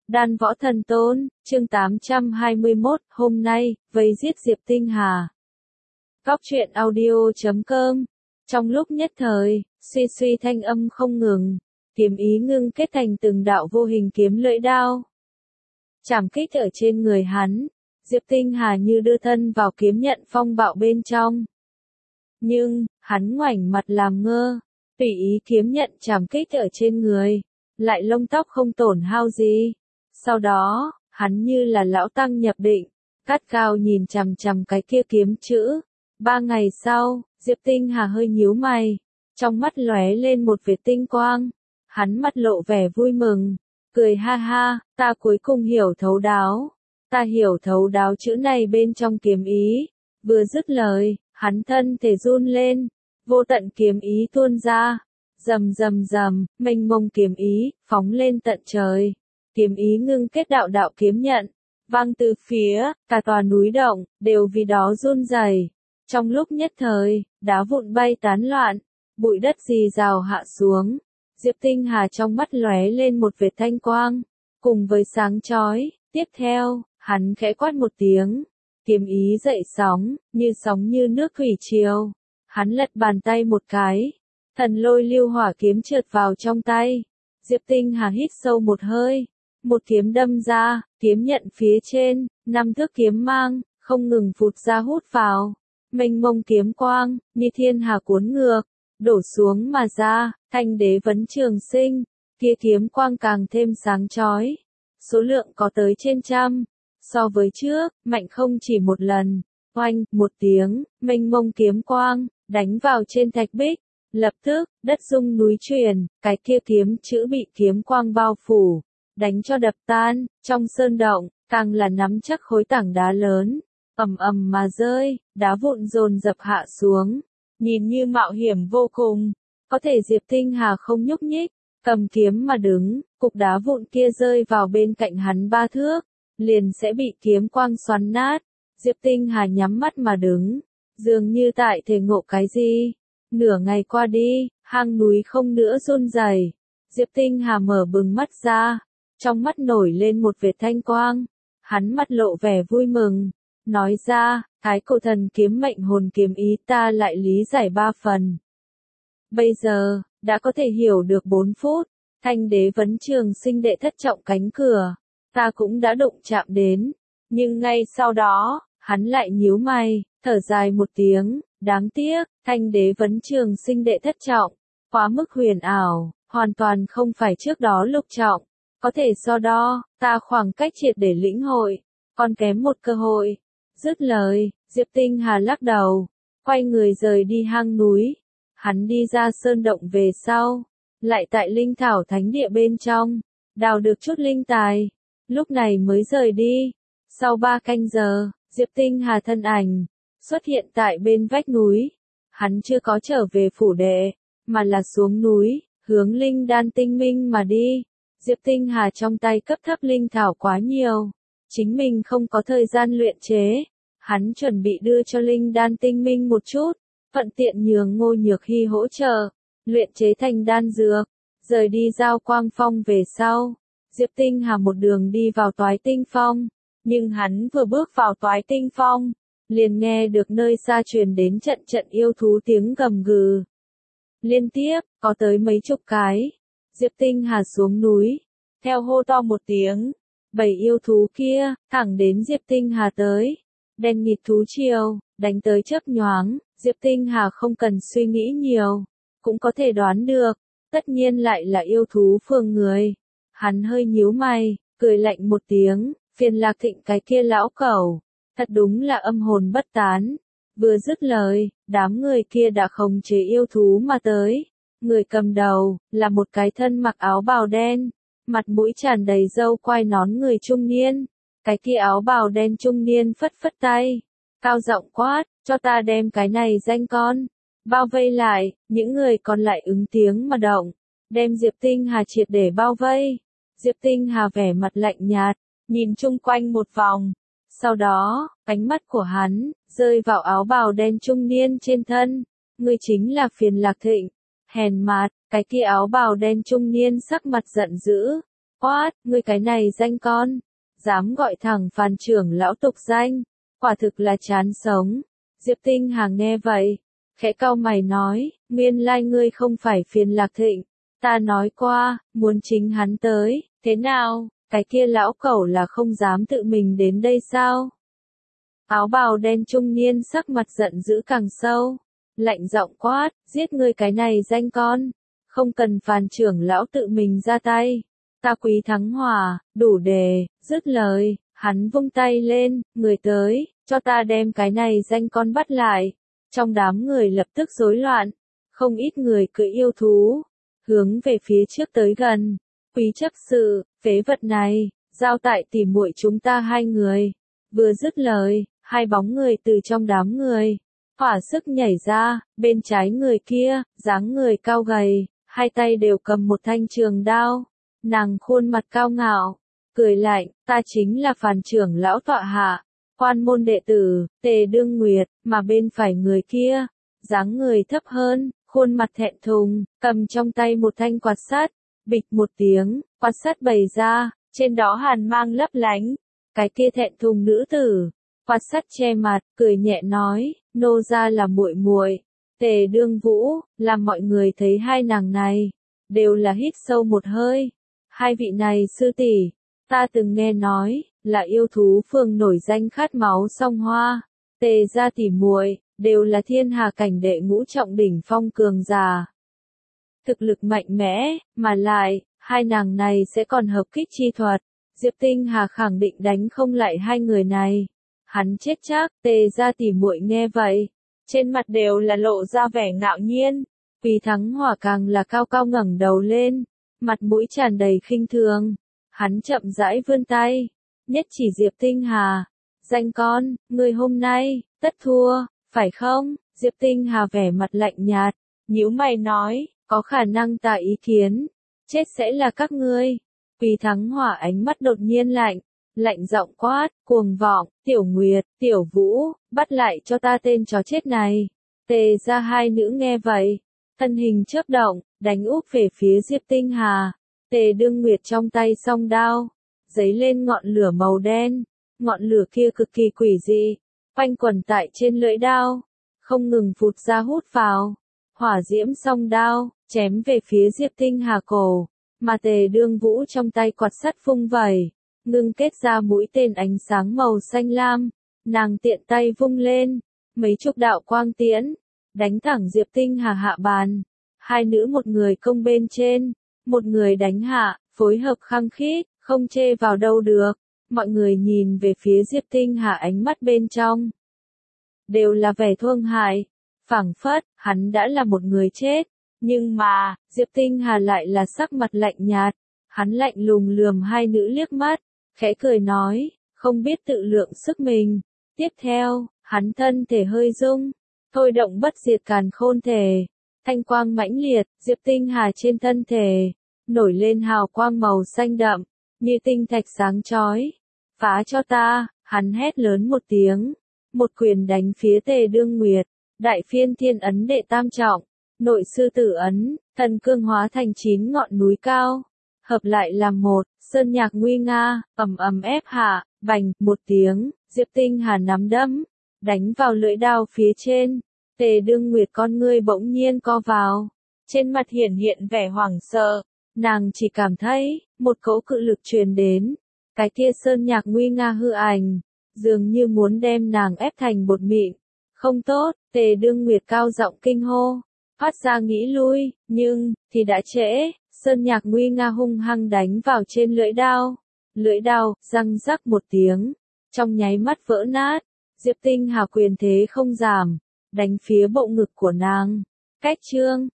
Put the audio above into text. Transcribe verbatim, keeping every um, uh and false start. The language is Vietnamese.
Đan Võ Thần Tôn, chương tám trăm hai mươi mốt, hôm nay, vây giết Diệp Tinh Hà. Góc truyện audio chấm com. Trong lúc nhất thời, suy suy thanh âm không ngừng, kiếm ý ngưng kết thành từng đạo vô hình kiếm lưỡi đao. Chảm kích ở trên người hắn, Diệp Tinh Hà như đưa thân vào kiếm nhận phong bạo bên trong. Nhưng, hắn ngoảnh mặt làm ngơ, tùy ý kiếm nhận chảm kích ở trên người, lại lông tóc không tổn hao gì. Sau đó, hắn như là lão tăng nhập định, gắt gao nhìn chằm chằm cái kia kiếm chữ. Ba ngày sau, Diệp Tinh Hà hơi nhíu mày, trong mắt lóe lên một vệt tinh quang. Hắn mặt lộ vẻ vui mừng, cười ha ha, ta cuối cùng hiểu thấu đáo. Ta hiểu thấu đáo chữ này bên trong kiếm ý. Vừa dứt lời, hắn thân thể run lên, vô tận kiếm ý tuôn ra. Rầm rầm rầm, mênh mông kiếm ý, phóng lên tận trời. Kiếm ý ngưng kết đạo đạo kiếm nhận, vang từ phía, cả tòa núi động, đều vì đó run rẩy. Trong lúc nhất thời, đá vụn bay tán loạn, bụi đất rì rào hạ xuống. Diệp Tinh Hà trong mắt lóe lên một vệt thanh quang, cùng với sáng chói. Tiếp theo, hắn khẽ quát một tiếng, kiếm ý dậy sóng, như sóng như nước thủy triều. Hắn lật bàn tay một cái, thần lôi lưu hỏa kiếm trượt vào trong tay. Diệp Tinh Hà hít sâu một hơi, một kiếm đâm ra, kiếm nhận phía trên, năm thước kiếm mang, không ngừng phụt ra hút vào. Mênh mông kiếm quang, như thiên hà cuốn ngược, đổ xuống mà ra. Thanh đế vấn trường sinh, kia kiếm quang càng thêm sáng chói. Số lượng có tới trên trăm, so với trước, mạnh không chỉ một lần. Oanh, một tiếng, mênh mông kiếm quang, đánh vào trên thạch bích. Lập tức, đất rung núi chuyển, cái kia kiếm chữ bị kiếm quang bao phủ, đánh cho đập tan. Trong sơn động, càng là nắm chắc khối tảng đá lớn, ầm ầm mà rơi, đá vụn dồn dập hạ xuống, nhìn như mạo hiểm vô cùng. Có thể Diệp Tinh Hà không nhúc nhích, cầm kiếm mà đứng, cục đá vụn kia rơi vào bên cạnh hắn ba thước, liền sẽ bị kiếm quang xoắn nát. Diệp Tinh Hà nhắm mắt mà đứng, dường như tại thể ngộ cái gì. Nửa ngày qua đi, hang núi không nữa run rẩy. Diệp Tinh Hà mở bừng mắt ra, trong mắt nổi lên một vệt thanh quang. Hắn mặt lộ vẻ vui mừng, nói ra, Thái Cổ Thần Kiếm mệnh hồn kiếm ý ta lại lý giải ba phần. Bây giờ, đã có thể hiểu được bốn phút, Thanh đế vấn trường sinh đệ thất trọng cánh cửa, ta cũng đã đụng chạm đến. Nhưng ngay sau đó, hắn lại nhíu mày, thở dài một tiếng, đáng tiếc, Thanh đế vấn trường sinh đệ thất trọng, quá mức huyền ảo, hoàn toàn không phải trước đó lục trọng. Có thể so đo, ta khoảng cách triệt để lĩnh hội, còn kém một cơ hội. Dứt lời, Diệp Tinh Hà lắc đầu, quay người rời đi hang núi. Hắn đi ra sơn động về sau, lại tại linh thảo thánh địa bên trong, đào được chút linh tài, lúc này mới rời đi. Sau ba canh giờ, Diệp Tinh Hà thân ảnh xuất hiện tại bên vách núi. Hắn chưa có trở về phủ đệ, mà là xuống núi, hướng linh đan tinh minh mà đi. Diệp Tinh Hà trong tay cấp thấp linh thảo quá nhiều, chính mình không có thời gian luyện chế. Hắn chuẩn bị đưa cho linh đan tinh minh một chút, thuận tiện nhường Ngô Nhược Hy hỗ trợ, luyện chế thành đan dược. Rời đi Giao Quang Phong về sau, Diệp Tinh Hà một đường đi vào Toái Tinh Phong. Nhưng hắn vừa bước vào Toái Tinh Phong, liền nghe được nơi xa truyền đến trận trận yêu thú tiếng gầm gừ. Liên tiếp, có tới mấy chục cái. Diệp Tinh Hà xuống núi, theo hô to một tiếng, bảy yêu thú kia, thẳng đến Diệp Tinh Hà tới. Đen nghịt thú triều, đánh tới chớp nhoáng, Diệp Tinh Hà không cần suy nghĩ nhiều, cũng có thể đoán được, tất nhiên lại là yêu thú phường người. Hắn hơi nhíu mày, cười lạnh một tiếng, phiền Lạc Thịnh cái kia lão cẩu, thật đúng là âm hồn bất tán. Vừa dứt lời, đám người kia đã khống chế yêu thú mà tới. Người cầm đầu, là một cái thân mặc áo bào đen, mặt mũi tràn đầy râu quai nón người trung niên. Cái kia áo bào đen trung niên phất phất tay, cao giọng quát, cho ta đem cái này danh con bao vây lại. Những người còn lại ứng tiếng mà động, đem Diệp Tinh Hà triệt để bao vây. Diệp Tinh Hà vẻ mặt lạnh nhạt, nhìn chung quanh một vòng. Sau đó, ánh mắt của hắn rơi vào áo bào đen trung niên trên thân. Người chính là Phiền Lạc Thịnh. Hèn mạt, cái kia áo bào đen trung niên sắc mặt giận dữ, Quát, ngươi cái này danh con, dám gọi thẳng Phan trưởng lão tục danh, quả thực là chán sống. Diệp Tinh Hà nghe vậy, khẽ cau mày nói, nguyên lai ngươi không phải Phiền Lạc Thịnh, ta nói qua, muốn chính hắn tới, thế nào, cái kia lão cẩu là không dám tự mình đến đây sao? Áo bào đen trung niên sắc mặt giận dữ càng sâu, lạnh giọng quát, giết ngươi cái này danh con, không cần Phan trưởng lão tự mình ra tay, ta Quý Thắng Hòa, đủ đề, dứt lời, hắn vung tay lên, người tới, cho ta đem cái này danh con bắt lại. Trong đám người lập tức rối loạn, không ít người cưỡi yêu thú, hướng về phía trước tới gần. Quý chấp sự, phế vật này, giao tại tỉ muội chúng ta hai người. Vừa dứt lời, hai bóng người từ trong đám người, hỏa sức nhảy ra, bên trái người kia, dáng người cao gầy, hai tay đều cầm một thanh trường đao. Nàng khuôn mặt cao ngạo, cười lạnh, ta chính là Phan trưởng lão tọa hạ, quan môn đệ tử, Tề Đương Nguyệt, mà bên phải người kia, dáng người thấp hơn, khuôn mặt thẹn thùng, cầm trong tay một thanh quạt sắt, bịch một tiếng, quạt sắt bày ra, trên đó hàn mang lấp lánh, cái kia thẹn thùng nữ tử, quạt sắt che mặt, cười nhẹ nói, nô gia là muội muội. Tề Đương Vũ, làm mọi người thấy hai nàng này, đều là hít sâu một hơi. Hai vị này sư tỷ, ta từng nghe nói, là yêu thú phường nổi danh khát máu song hoa, Tề gia tỷ muội, đều là thiên hà cảnh đệ ngũ trọng đỉnh phong cường giả. Thực lực mạnh mẽ, mà lại, hai nàng này sẽ còn hợp kích chi thuật, Diệp Tinh Hà khẳng định đánh không lại hai người này. Hắn chết chắc, Tề gia tỷ muội nghe vậy, trên mặt đều là lộ ra vẻ ngạo nhiên, Quý Thắng Hòa càng là cao cao ngẩng đầu lên, mặt mũi tràn đầy khinh thường. Hắn chậm rãi vươn tay, nhất chỉ Diệp Tinh Hà, danh con, ngươi hôm nay, tất thua, phải không? Diệp Tinh Hà vẻ mặt lạnh nhạt, nhíu mày nói, có khả năng ta ý kiến, chết sẽ là các ngươi. Quý Thắng Hòa ánh mắt đột nhiên lạnh, lạnh giọng quát, cuồng vọng, Tiểu Nguyệt, Tiểu Vũ, bắt lại cho ta tên chó chết này. Tề gia hai nữ nghe vậy, thân hình chớp động, đánh úp về phía Diệp Tinh Hà. Tề Đương Nguyệt trong tay song đao, giấy lên ngọn lửa màu đen, ngọn lửa kia cực kỳ quỷ dị, quanh quẩn tại trên lưỡi đao, không ngừng phụt ra hút vào, hỏa diễm song đao, chém về phía Diệp Tinh Hà cổ, mà Tề Đương Vũ trong tay quạt sắt vung vẩy, ngưng kết ra mũi tên ánh sáng màu xanh lam, nàng tiện tay vung lên, mấy chục đạo quang tiễn, đánh thẳng Diệp Tinh Hà hạ bàn, hai nữ một người công bên trên, một người đánh hạ, phối hợp khăng khít, không chê vào đâu được. Mọi người nhìn về phía Diệp Tinh Hà ánh mắt bên trong, đều là vẻ thương hại, phảng phất, hắn đã là một người chết. Nhưng mà, Diệp Tinh Hà lại là sắc mặt lạnh nhạt, hắn lạnh lùng lườm hai nữ liếc mắt, khẽ cười nói, không biết tự lượng sức mình. Tiếp theo, hắn thân thể hơi rung, thôi động bất diệt càn khôn thể, thanh quang mãnh liệt, Diệp Tinh Hà trên thân thể, nổi lên hào quang màu xanh đậm, như tinh thạch sáng chói. Phá cho ta, hắn hét lớn một tiếng, một quyền đánh phía Tề Đương Nguyệt, đại phiên thiên ấn đệ tam trọng, nội sư tử ấn, thần cương hóa thành chín ngọn núi cao, hợp lại làm một, sơn nhạc nguy nga, ầm ầm ép hạ, bành, một tiếng, Diệp Tinh Hà nắm đấm, đánh vào lưỡi đao phía trên. Tề Đương Nguyệt con ngươi bỗng nhiên co vào, trên mặt hiển hiện vẻ hoảng sợ, nàng chỉ cảm thấy, một cỗ cự lực truyền đến, cái kia sơn nhạc nguy nga hư ảnh, dường như muốn đem nàng ép thành bột mịn. Không tốt, Tề Đương Nguyệt cao giọng kinh hô, phát ra nghĩ lui, nhưng, thì đã trễ, sơn nhạc nguy nga hung hăng đánh vào trên lưỡi đao, lưỡi đao, răng rắc một tiếng, trong nháy mắt vỡ nát, Diệp Tinh Hà quyền thế không giảm, đánh phía bộ ngực của nàng. Cách chương